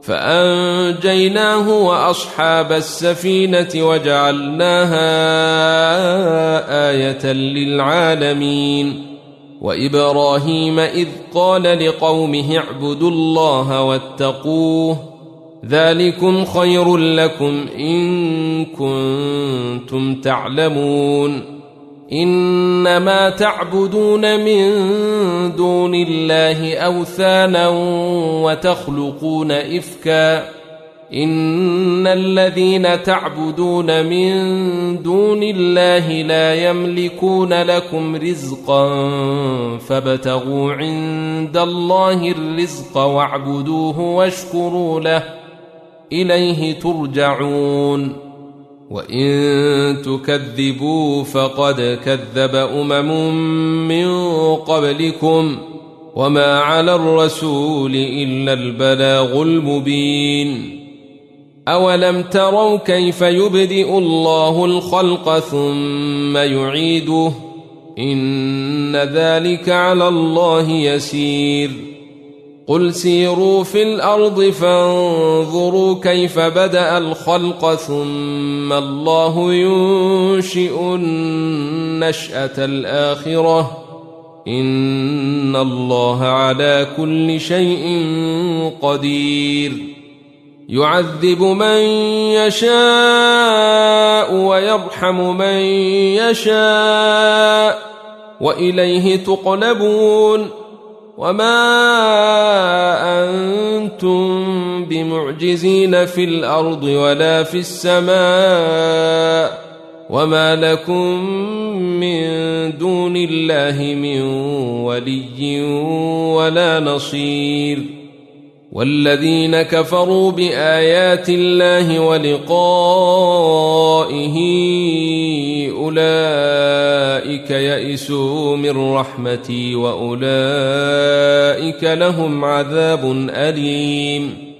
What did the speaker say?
فأنجيناه وأصحاب السفينة وجعلناها آية للعالمين. وإبراهيم إذ قال لقومه اعبدوا الله واتقوه ذلكم خير لكم إن كنتم تعلمون. إنما تعبدون من دون الله أوثانا وتخلقون إفكا إن الذين تعبدون من دون الله لا يملكون لكم رزقا فابتغوا عند الله الرزق واعبدوه واشكروا له إليه ترجعون. وإن تكذبوا فقد كذب من قبلكم وما على الرسول إلا البلاغ المبين. أولم تروا كيف يبدئ الله الخلق ثم يعيده إن ذلك على الله يسير. قل سيروا في الأرض فانظروا كيف بدأ الخلق ثم الله ينشئ النشأة الآخرة إن الله على كل شيء قدير. يعذب من يشاء ويرحم من يشاء وإليه تقلبون. وما أنتم بمعجزين في الأرض ولا في السماء وما لكم من دون الله من ولي ولا نصير. والذين كفروا بآيات الله ولقائه أولئك يئسوا من رحمتي وأولئك لهم عذاب أليم.